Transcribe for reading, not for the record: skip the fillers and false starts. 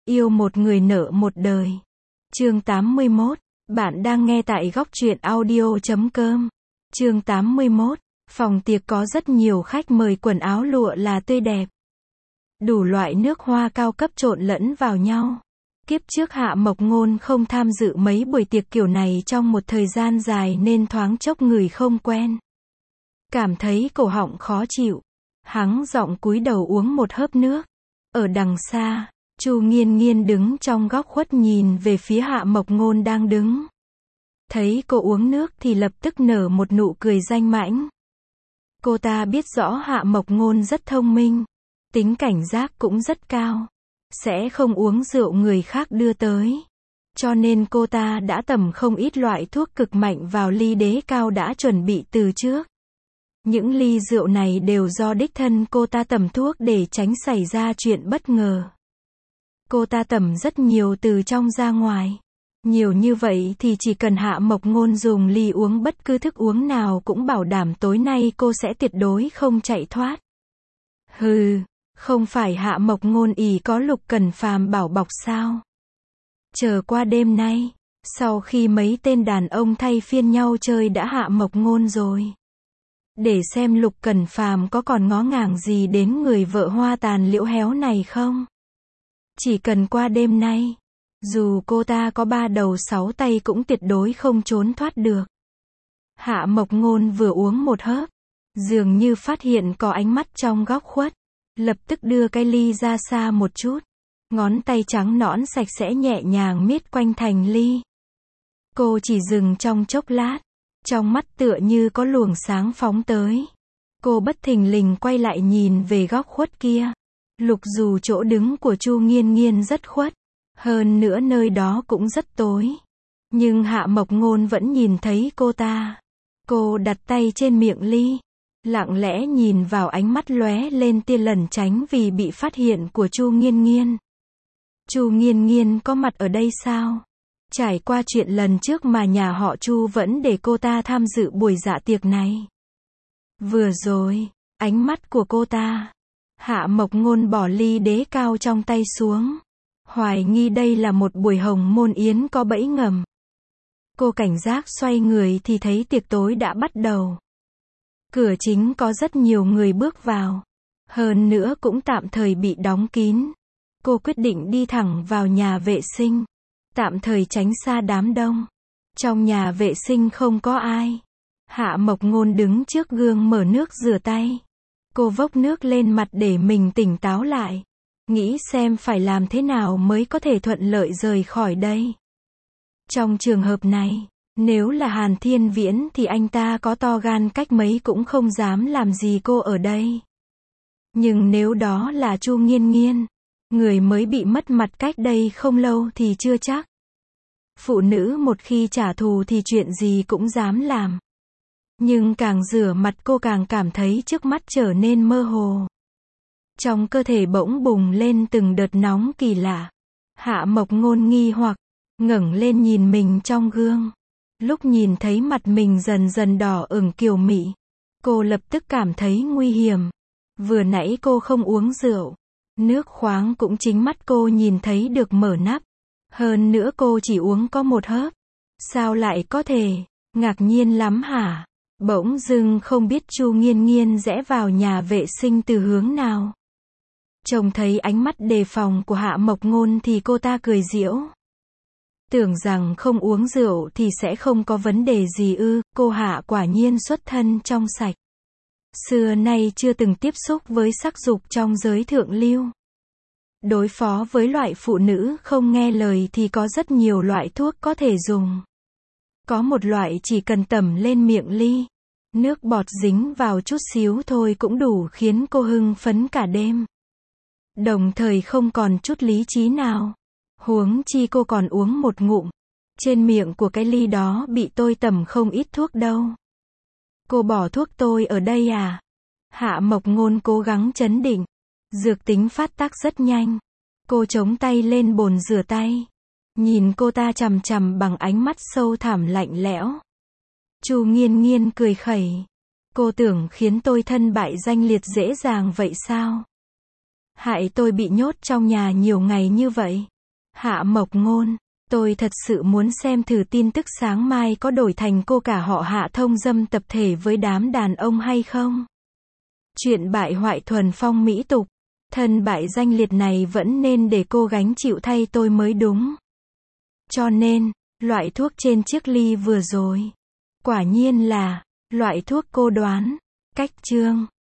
Yêu một người nợ một đời. Chương 81. Bạn đang nghe tại góc truyện audio.com. Chương 81. Phòng tiệc có rất nhiều khách mời, quần áo lụa là tươi đẹp. Đủ loại nước hoa cao cấp trộn lẫn vào nhau. Kiếp trước Hạ Mộc Ngôn không tham dự mấy buổi tiệc kiểu này trong một thời gian dài nên thoáng chốc người không quen. Cảm thấy cổ họng khó chịu. Hắng giọng cúi đầu uống một hớp nước. Ở đằng xa, Chu Nghiên Nghiên đứng trong góc khuất nhìn về phía Hạ Mộc Ngôn đang đứng. Thấy cô uống nước thì lập tức nở một nụ cười danh mãnh. Cô ta biết rõ Hạ Mộc Ngôn rất thông minh, tính cảnh giác cũng rất cao, sẽ không uống rượu người khác đưa tới. Cho nên cô ta đã tẩm không ít loại thuốc cực mạnh vào ly đế cao đã chuẩn bị từ trước. Những ly rượu này đều do đích thân cô ta tẩm thuốc để tránh xảy ra chuyện bất ngờ. Cô ta tẩm rất nhiều từ trong ra ngoài. Nhiều như vậy thì chỉ cần Hạ Mộc Ngôn dùng ly uống bất cứ thức uống nào cũng bảo đảm tối nay cô sẽ tuyệt đối không chạy thoát. Hừ, không phải Hạ Mộc Ngôn ỷ có Lục Cẩn Phàm bảo bọc sao? Chờ qua đêm nay, sau khi mấy tên đàn ông thay phiên nhau chơi đã Hạ Mộc Ngôn rồi. Để xem Lục Cẩn Phàm có còn ngó ngàng gì đến người vợ hoa tàn liễu héo này không? Chỉ cần qua đêm nay, dù cô ta có 3 đầu 6 tay cũng tuyệt đối không trốn thoát được. Hạ Mộc Ngôn vừa uống một hớp, dường như phát hiện có ánh mắt trong góc khuất, lập tức đưa cái ly ra xa một chút, ngón tay trắng nõn sạch sẽ nhẹ nhàng miết quanh thành ly. Cô chỉ dừng trong chốc lát, trong mắt tựa như có luồng sáng phóng tới. Cô bất thình lình quay lại nhìn về góc khuất kia. Lục dù chỗ đứng của Chu Nghiên Nghiên rất khuất, hơn nữa nơi đó cũng rất tối. Nhưng Hạ Mộc Ngôn vẫn nhìn thấy cô ta. Cô đặt tay trên miệng ly, lặng lẽ nhìn vào ánh mắt lóe lên tia lẩn tránh vì bị phát hiện của Chu Nghiên Nghiên. Chu Nghiên Nghiên có mặt ở đây sao? Trải qua chuyện lần trước mà nhà họ Chu vẫn để cô ta tham dự buổi dạ tiệc này. Vừa rồi, ánh mắt của cô ta. Hạ Mộc Ngôn bỏ ly đế cao trong tay xuống. Hoài nghi đây là một buổi hồng môn yến có bẫy ngầm. Cô cảnh giác xoay người thì thấy tiệc tối đã bắt đầu. Cửa chính có rất nhiều người bước vào. Hơn nữa cũng tạm thời bị đóng kín. Cô quyết định đi thẳng vào nhà vệ sinh. Tạm thời tránh xa đám đông. Trong nhà vệ sinh không có ai. Hạ Mộc Ngôn đứng trước gương mở nước rửa tay. Cô vốc nước lên mặt để mình tỉnh táo lại. Nghĩ xem phải làm thế nào mới có thể thuận lợi rời khỏi đây. Trong trường hợp này, nếu là Hàn Thiên Viễn thì anh ta có to gan cách mấy cũng không dám làm gì cô ở đây. Nhưng nếu đó là Chu Nghiên Nghiên, người mới bị mất mặt cách đây không lâu thì chưa chắc. Phụ nữ một khi trả thù thì chuyện gì cũng dám làm. Nhưng càng rửa mặt cô càng cảm thấy trước mắt trở nên mơ hồ. Trong cơ thể bỗng bùng lên từng đợt nóng kỳ lạ. Hạ Mộc Ngôn nghi hoặc, ngẩng lên nhìn mình trong gương. Lúc nhìn thấy mặt mình dần dần đỏ ửng kiều mị, cô lập tức cảm thấy nguy hiểm. Vừa nãy cô không uống rượu. Nước khoáng cũng chính mắt cô nhìn thấy được mở nắp. Hơn nữa cô chỉ uống có một hớp. Sao lại có thể? Ngạc nhiên lắm hả? Bỗng dưng không biết Chu Nghiên Nghiên rẽ vào nhà vệ sinh từ hướng nào. Trông thấy ánh mắt đề phòng của Hạ Mộc Ngôn thì cô ta cười giễu. Tưởng rằng không uống rượu thì sẽ không có vấn đề gì ư? Cô Hạ quả nhiên xuất thân trong sạch. Xưa nay chưa từng tiếp xúc với sắc dục trong giới thượng lưu. Đối phó với loại phụ nữ không nghe lời thì có rất nhiều loại thuốc có thể dùng. Có một loại chỉ cần tẩm lên miệng ly, nước bọt dính vào chút xíu thôi cũng đủ khiến cô hưng phấn cả đêm. Đồng thời không còn chút lý trí nào. Huống chi cô còn uống một ngụm. Trên miệng của cái ly đó bị tôi tẩm không ít thuốc đâu. Cô bỏ thuốc tôi ở đây à? Hạ Mộc Ngôn cố gắng trấn định. Dược tính phát tác rất nhanh. Cô chống tay lên bồn rửa tay. Nhìn cô ta chằm chằm bằng ánh mắt sâu thẳm lạnh lẽo. Chu Nghiên Nghiên cười khẩy. Cô tưởng khiến tôi thân bại danh liệt dễ dàng vậy sao? Hại tôi bị nhốt trong nhà nhiều ngày như vậy. Hạ Mộc Ngôn, tôi thật sự muốn xem thử tin tức sáng mai có đổi thành cô cả họ Hạ thông dâm tập thể với đám đàn ông hay không. Chuyện bại hoại thuần phong mỹ tục, thân bại danh liệt này vẫn nên để cô gánh chịu thay tôi mới đúng. Cho nên, loại thuốc trên chiếc ly vừa rồi, quả nhiên là loại thuốc cô đoán. Cách chương